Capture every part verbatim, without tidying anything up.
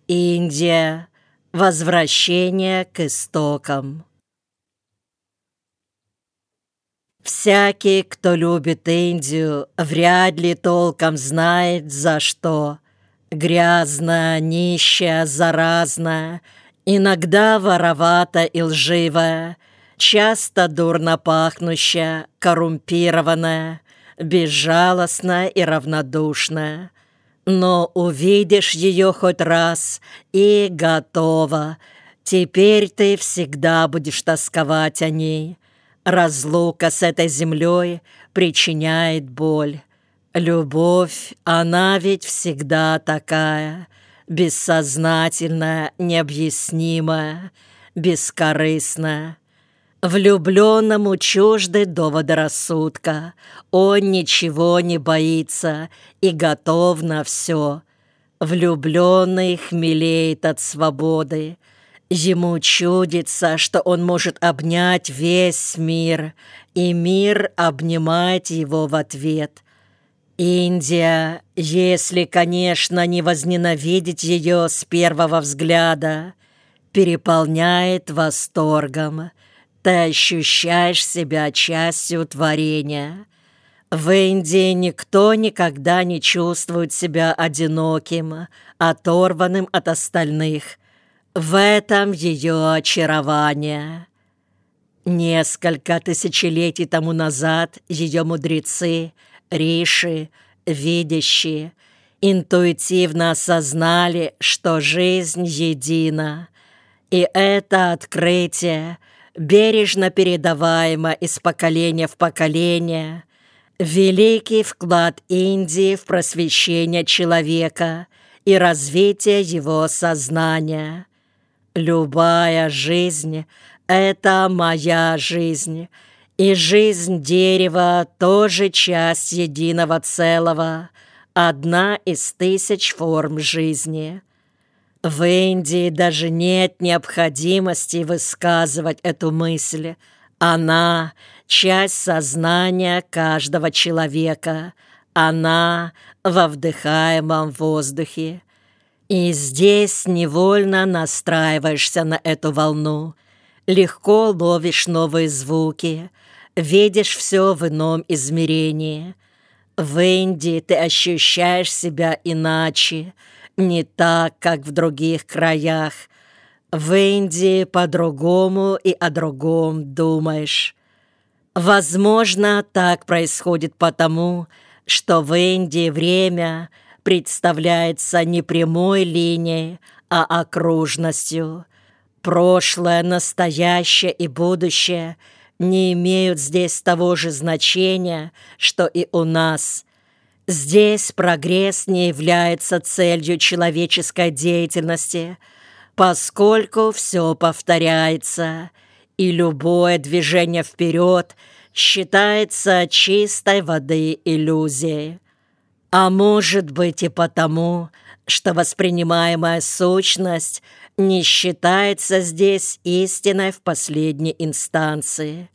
Индия. Возвращение к истокам. Всякий, кто любит Индию, вряд ли толком знает, за что. Грязная, нищая, заразная, иногда воровата и лживая, часто дурно пахнущая, коррумпированная, безжалостная и равнодушная. Но увидишь ее хоть раз и готово. Теперь ты всегда будешь тосковать о ней. Разлука с этой землей причиняет боль. Любовь, она ведь всегда такая, бессознательная, необъяснимая, бескорыстная. Влюбленному чужды доводы рассудка. Он ничего не боится и готов на все. Влюбленный хмелеет от свободы. Ему чудится, что он может обнять весь мир, и мир обнимает его в ответ. Индия, если, конечно, не возненавидеть ее с первого взгляда, переполняет восторгом. Ты ощущаешь себя частью творения. В Индии никто никогда не чувствует себя одиноким, оторванным от остальных. В этом ее очарование. Несколько тысячелетий тому назад ее мудрецы, риши, видящие, интуитивно осознали, что жизнь едина. И это открытие, бережно передаваемо из поколения в поколение, великий вклад Индии в просвещение человека и развитие его сознания. Любая жизнь — это моя жизнь, и жизнь дерева тоже часть единого целого, одна из тысяч форм жизни. В Индии даже нет необходимости высказывать эту мысль. Она — часть сознания каждого человека. Она во вдыхаемом воздухе. И здесь невольно настраиваешься на эту волну. Легко ловишь новые звуки, видишь все в ином измерении. В Индии ты ощущаешь себя иначе, не так, как в других краях. В Индии по-другому и о другом думаешь. Возможно, так происходит потому, что в Индии время представляется не прямой линией, а окружностью. Прошлое, настоящее и будущее не имеют здесь того же значения, что и у нас. Здесь прогресс не является целью человеческой деятельности, поскольку все повторяется, и любое движение вперед считается чистой воды иллюзией. А может быть и потому, что воспринимаемая сущность не считается здесь истиной в последней инстанции.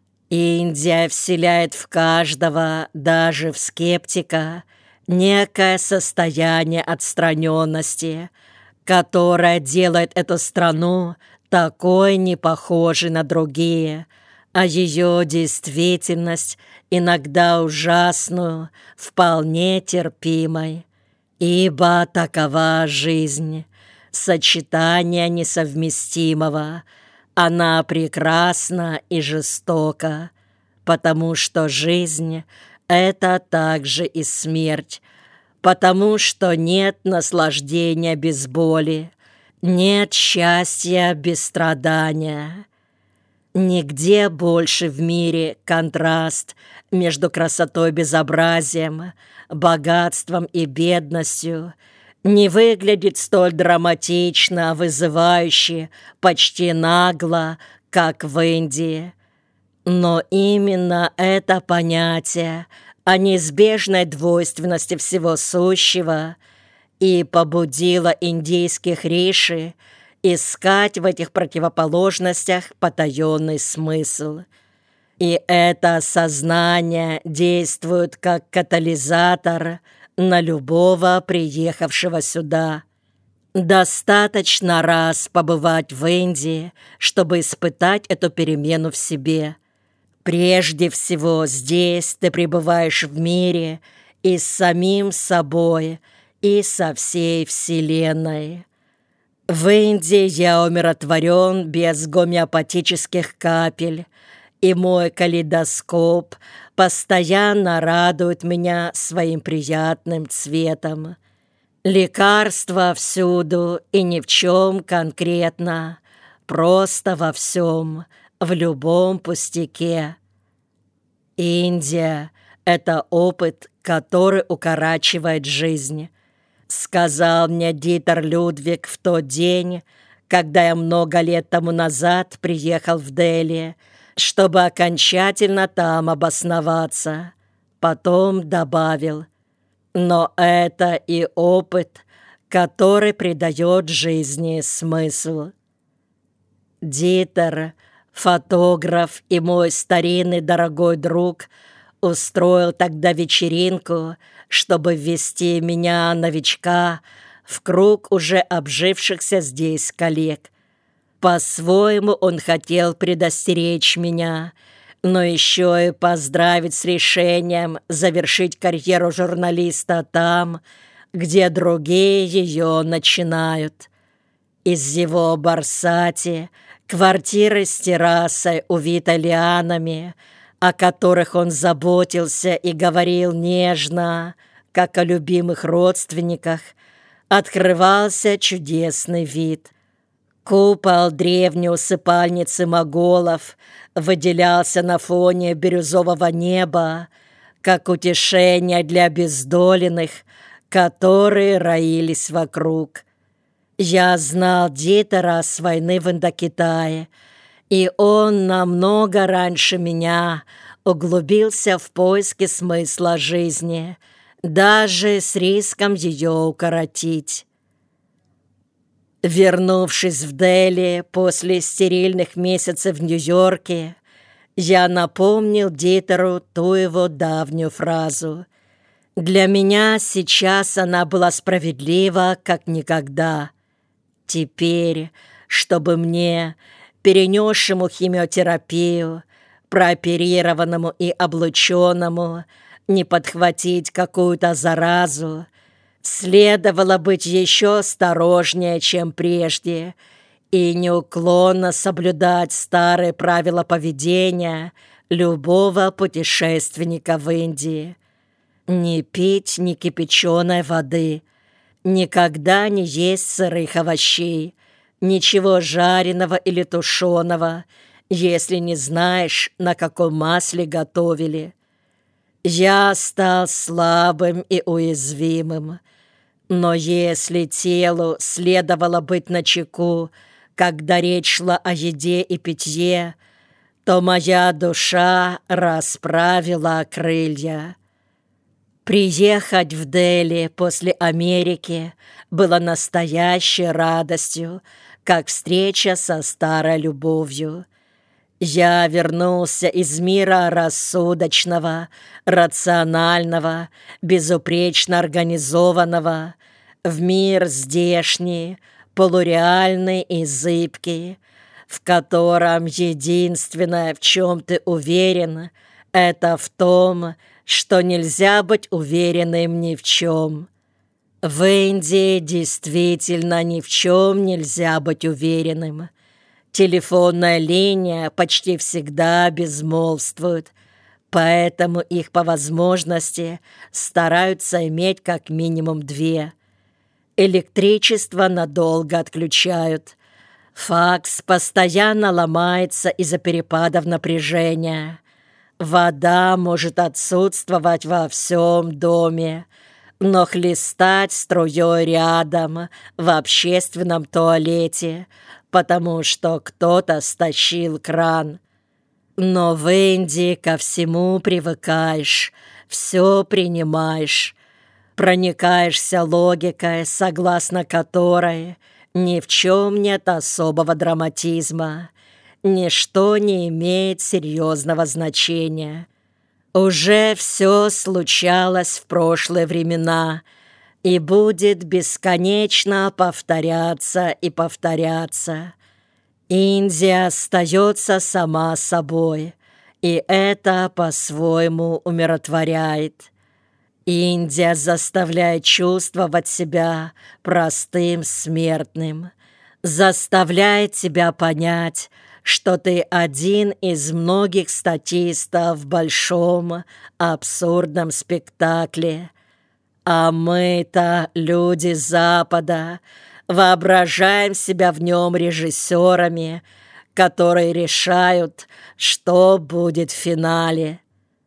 Индия вселяет в каждого, даже в скептика, некое состояние отстраненности, которое делает эту страну такой непохожей на другие, а ее действительность, иногда ужасную, вполне терпимой. Ибо такова жизнь, сочетание несовместимого. Она прекрасна и жестока, потому что жизнь — это также и смерть, потому что нет наслаждения без боли, нет счастья без страдания. Нигде больше в мире контраст между красотой и безобразием, богатством и бедностью не выглядит столь драматично, вызывающе, почти нагло, как в Индии. Но именно это понятие о неизбежной двойственности всего сущего и побудило индийских риши искать в этих противоположностях потаенный смысл. И это сознание действует как катализатор на любого приехавшего сюда. Достаточно раз побывать в Индии, чтобы испытать эту перемену в себе. Прежде всего, здесь ты пребываешь в мире и с самим собой, и со всей Вселенной. В Индии я умиротворен без гомеопатических капель, и мой калейдоскоп постоянно радует меня своим приятным цветом. Лекарства всюду и ни в чем конкретно, просто во всем, в любом пустяке. Индия — это опыт, который укорачивает жизнь, сказал мне Дитер Людвиг в тот день, когда я много лет тому назад приехал в Дели, чтобы окончательно там обосноваться. Потом добавил: но это и опыт, который придает жизни смысл. Дитер, фотограф и мой старинный дорогой друг, устроил тогда вечеринку, чтобы ввести меня, новичка, в круг уже обжившихся здесь коллег. По-своему он хотел предостеречь меня, но еще и поздравить с решением завершить карьеру журналиста там, где другие ее начинают. Из его Барсати, квартиры с террасой, увитой лианами, о которых он заботился и говорил нежно, как о любимых родственниках, открывался чудесный вид. Купол древней усыпальницы моголов выделялся на фоне бирюзового неба, как утешение для обездоленных, которые роились вокруг. Я знал Дитера с войны в Индокитае, и он намного раньше меня углубился в поиски смысла жизни, даже с риском ее укоротить. Вернувшись в Дели после стерильных месяцев в Нью-Йорке, я напомнил Дитеру ту его давнюю фразу. Для меня сейчас она была справедлива, как никогда. Теперь, чтобы мне, перенесшему химиотерапию, прооперированному и облученному, не подхватить какую-то заразу, следовало быть еще осторожнее, чем прежде, и неуклонно соблюдать старые правила поведения любого путешественника в Индии. Не пить ни кипяченой воды, никогда не есть сырых овощей, ничего жареного или тушеного, если не знаешь, на каком масле готовили. Я стал слабым и уязвимым, но если телу следовало быть начеку, когда речь шла о еде и питье, то моя душа расправила крылья. Приехать в Дели после Америки было настоящей радостью, как встреча со старой любовью. Я вернулся из мира рассудочного, рационального, безупречно организованного, в мир здешний, полуреальный и зыбкий, в котором единственное, в чем ты уверен, это в том, что нельзя быть уверенным ни в чем. В Индии действительно ни в чем нельзя быть уверенным. Телефонная линия почти всегда безмолвствует, поэтому их по возможности стараются иметь как минимум две. Электричество надолго отключают. Факс постоянно ломается из-за перепадов напряжения. Вода может отсутствовать во всем доме, но хлестать струей рядом в общественном туалете, потому что кто-то стащил кран. Но в Индии ко всему привыкаешь, все принимаешь, проникаешься логикой, согласно которой ни в чем нет особого драматизма, ничто не имеет серьезного значения. Уже все случалось в прошлые времена, и будет бесконечно повторяться и повторяться. Индия остается сама собой, и это по-своему умиротворяет. Индия заставляет чувствовать себя простым смертным, заставляет тебя понять, что ты один из многих статистов в большом абсурдном спектакле. А мы-то, люди Запада, воображаем себя в нем режиссерами, которые решают, что будет в финале.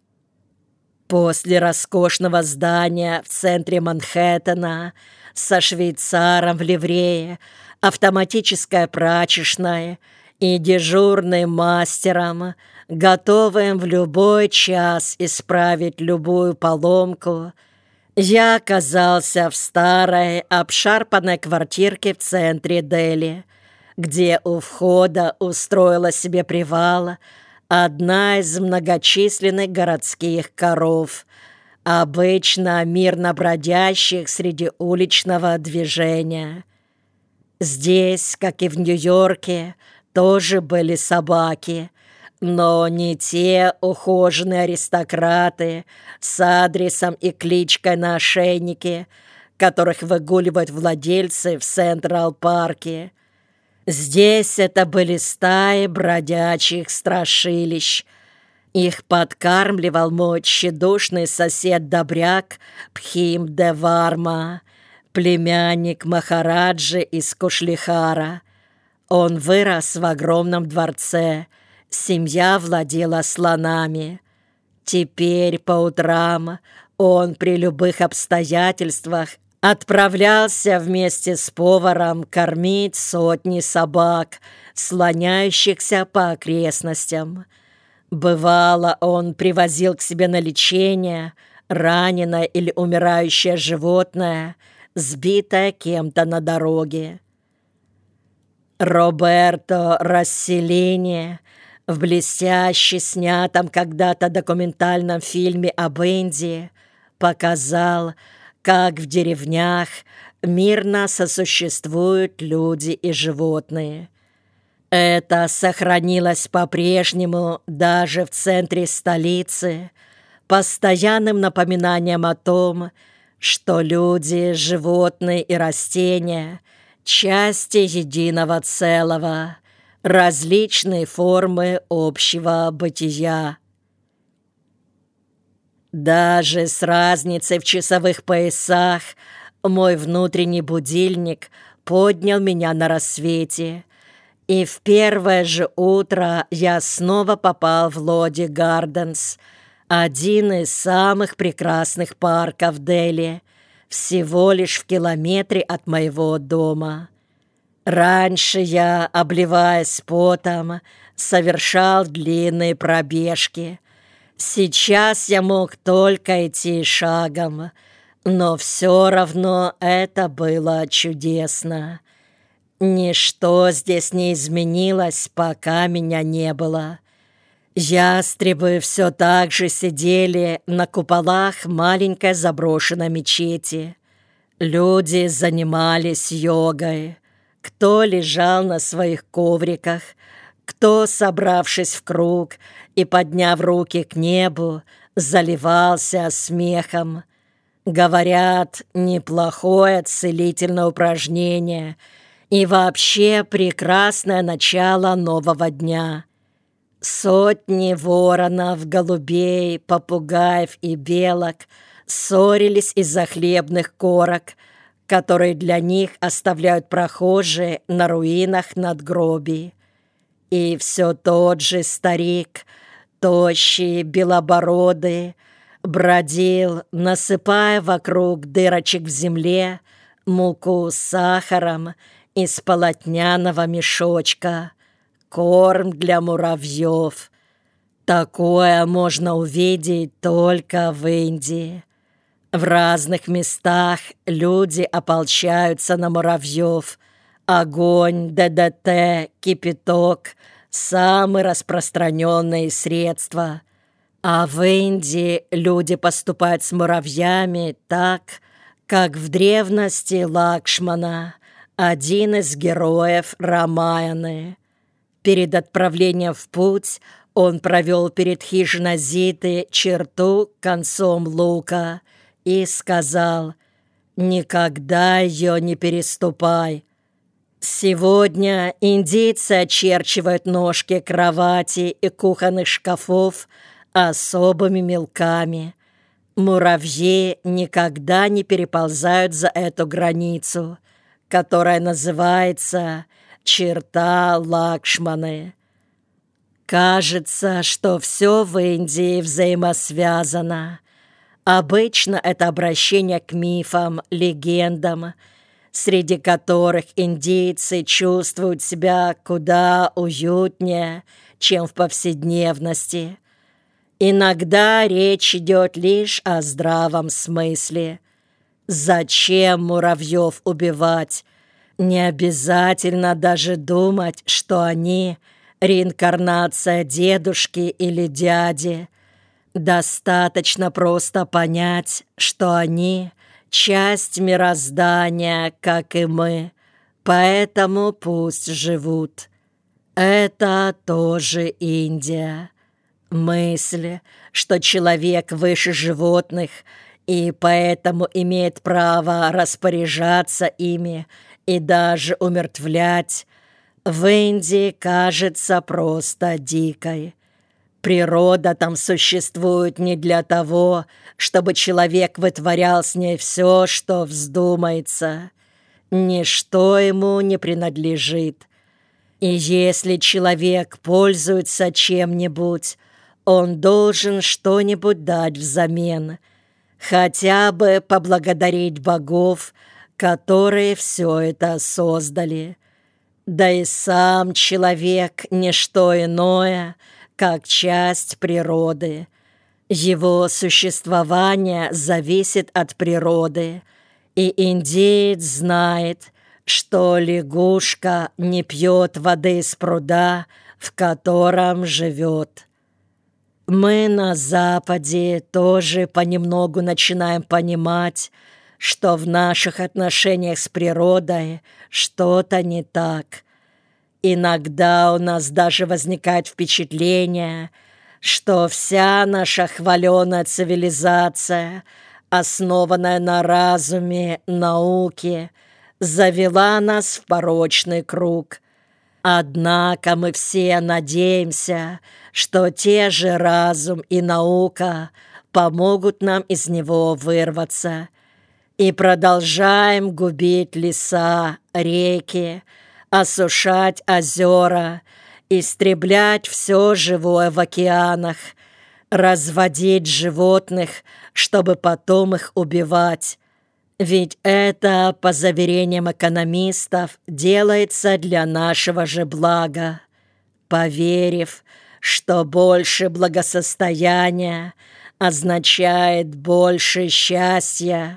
После роскошного здания в центре Манхэттена со швейцаром в ливрее, автоматической прачечной и дежурным мастером, готовым в любой час исправить любую поломку, я оказался в старой обшарпанной квартирке в центре Дели, где у входа устроила себе привал одна из многочисленных городских коров, обычно мирно бродящих среди уличного движения. Здесь, как и в Нью-Йорке, тоже были собаки, но не те ухоженные аристократы с адресом и кличкой на ошейнике, которых выгуливают владельцы в Централ-парке. Здесь это были стаи бродячих страшилищ. Их подкармливал мой тщедушный сосед-добряк Пхим-де-Варма, племянник Махараджи из Кушлихара. Он вырос в огромном дворце, семья владела слонами. Теперь по утрам он при любых обстоятельствах отправлялся вместе с поваром кормить сотни собак, слоняющихся по окрестностям. Бывало, он привозил к себе на лечение раненое или умирающее животное, сбитое кем-то на дороге. Роберто Расселини в блестяще снятом когда-то документальном фильме об Индии показал, как в деревнях мирно сосуществуют люди и животные. Это сохранилось по-прежнему даже в центре столицы, постоянным напоминанием о том, что люди, животные и растения – части единого целого, различные формы общего бытия. Даже с разницей в часовых поясах мой внутренний будильник поднял меня на рассвете, и в первое же утро я снова попал в Лоди Гарденс, один из самых прекрасных парков Дели, всего лишь в километре от моего дома. Раньше я, обливаясь потом, совершал длинные пробежки. Сейчас я мог только идти шагом, но все равно это было чудесно. Ничто здесь не изменилось, пока меня не было. Ястребы все так же сидели на куполах маленькой заброшенной мечети. Люди занимались йогой. Кто лежал на своих ковриках, кто, собравшись в круг и подняв руки к небу, заливался смехом. Говорят, неплохое целительное упражнение и вообще прекрасное начало нового дня. Сотни воронов, голубей, попугаев и белок ссорились из-за хлебных корок, которые для них оставляют прохожие на руинах надгробий. И все тот же старик, тощий, белобородый, бродил, насыпая вокруг дырочек в земле муку с сахаром из полотняного мешочка, корм для муравьев. Такое можно увидеть только в Индии. В разных местах люди ополчаются на муравьев. Огонь, ДДТ, кипяток – самые распространенные средства. А в Индии люди поступают с муравьями так, как в древности Лакшмана, один из героев Рамаяны. Перед отправлением в путь он провел перед хижиной Зиты черту концом лука и сказал: «Никогда ее не переступай». Сегодня индийцы очерчивают ножки кровати и кухонных шкафов особыми мелками. Муравьи никогда не переползают за эту границу, которая называется черта Лакшманы. Кажется, что все в Индии взаимосвязано. Обычно это обращение к мифам, легендам, среди которых индийцы чувствуют себя куда уютнее, чем в повседневности. Иногда речь идет лишь о здравом смысле. Зачем муравьев убивать? Не обязательно даже думать, что они — реинкарнация дедушки или дяди. Достаточно просто понять, что они — часть мироздания, как и мы, поэтому пусть живут. Это тоже Индия. Мысль, что человек выше животных и поэтому имеет право распоряжаться ими и даже умертвлять, в Индии кажется просто дикой. Природа там существует не для того, чтобы человек вытворял с ней все, что вздумается. Ничто ему не принадлежит. И если человек пользуется чем-нибудь, он должен что-нибудь дать взамен, хотя бы поблагодарить богов, которые все это создали. Да и сам человек — не что иное, как часть природы. Его существование зависит от природы, и индеец знает, что лягушка не пьет воды из пруда, в котором живет. Мы на Западе тоже понемногу начинаем понимать, что в наших отношениях с природой что-то не так. Иногда у нас даже возникает впечатление, что вся наша хваленая цивилизация, основанная на разуме, науке, завела нас в порочный круг. Однако мы все надеемся, что те же разум и наука помогут нам из него вырваться. И продолжаем губить леса, реки, осушать озера, истреблять все живое в океанах, разводить животных, чтобы потом их убивать. Ведь это, по заверениям экономистов, делается для нашего же блага. Поверив, что больше благосостояния означает больше счастья,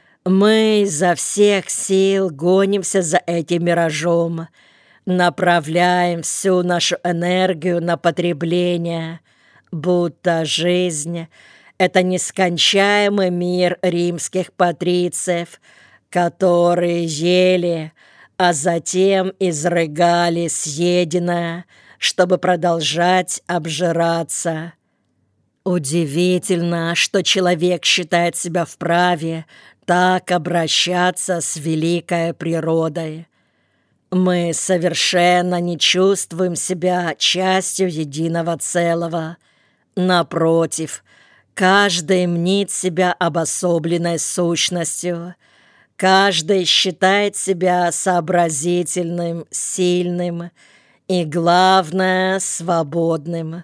мы изо всех сил гонимся за этим миражом, направляем всю нашу энергию на потребление, будто жизнь — это нескончаемый мир римских патрициев, которые ели, а затем изрыгали съеденное, чтобы продолжать обжираться. Удивительно, что человек считает себя вправе так обращаться с великой природой. Мы совершенно не чувствуем себя частью единого целого. Напротив, каждый мнит себя обособленной сущностью. Каждый считает себя сообразительным, сильным и, главное, свободным.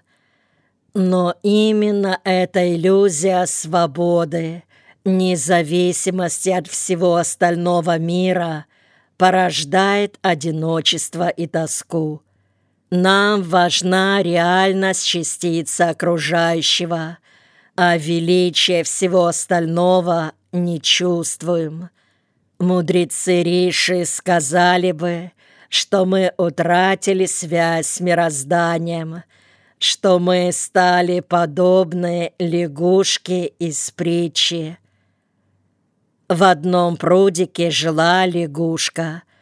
Но именно эта иллюзия свободы, независимости от всего остального мира, порождает одиночество и тоску. Нам важна реальность частицы окружающего, а величие всего остального не чувствуем. Мудрецы Риши сказали бы, что мы утратили связь с мирозданием, что мы стали подобны лягушке из притчи. В одном прудике жила лягушка.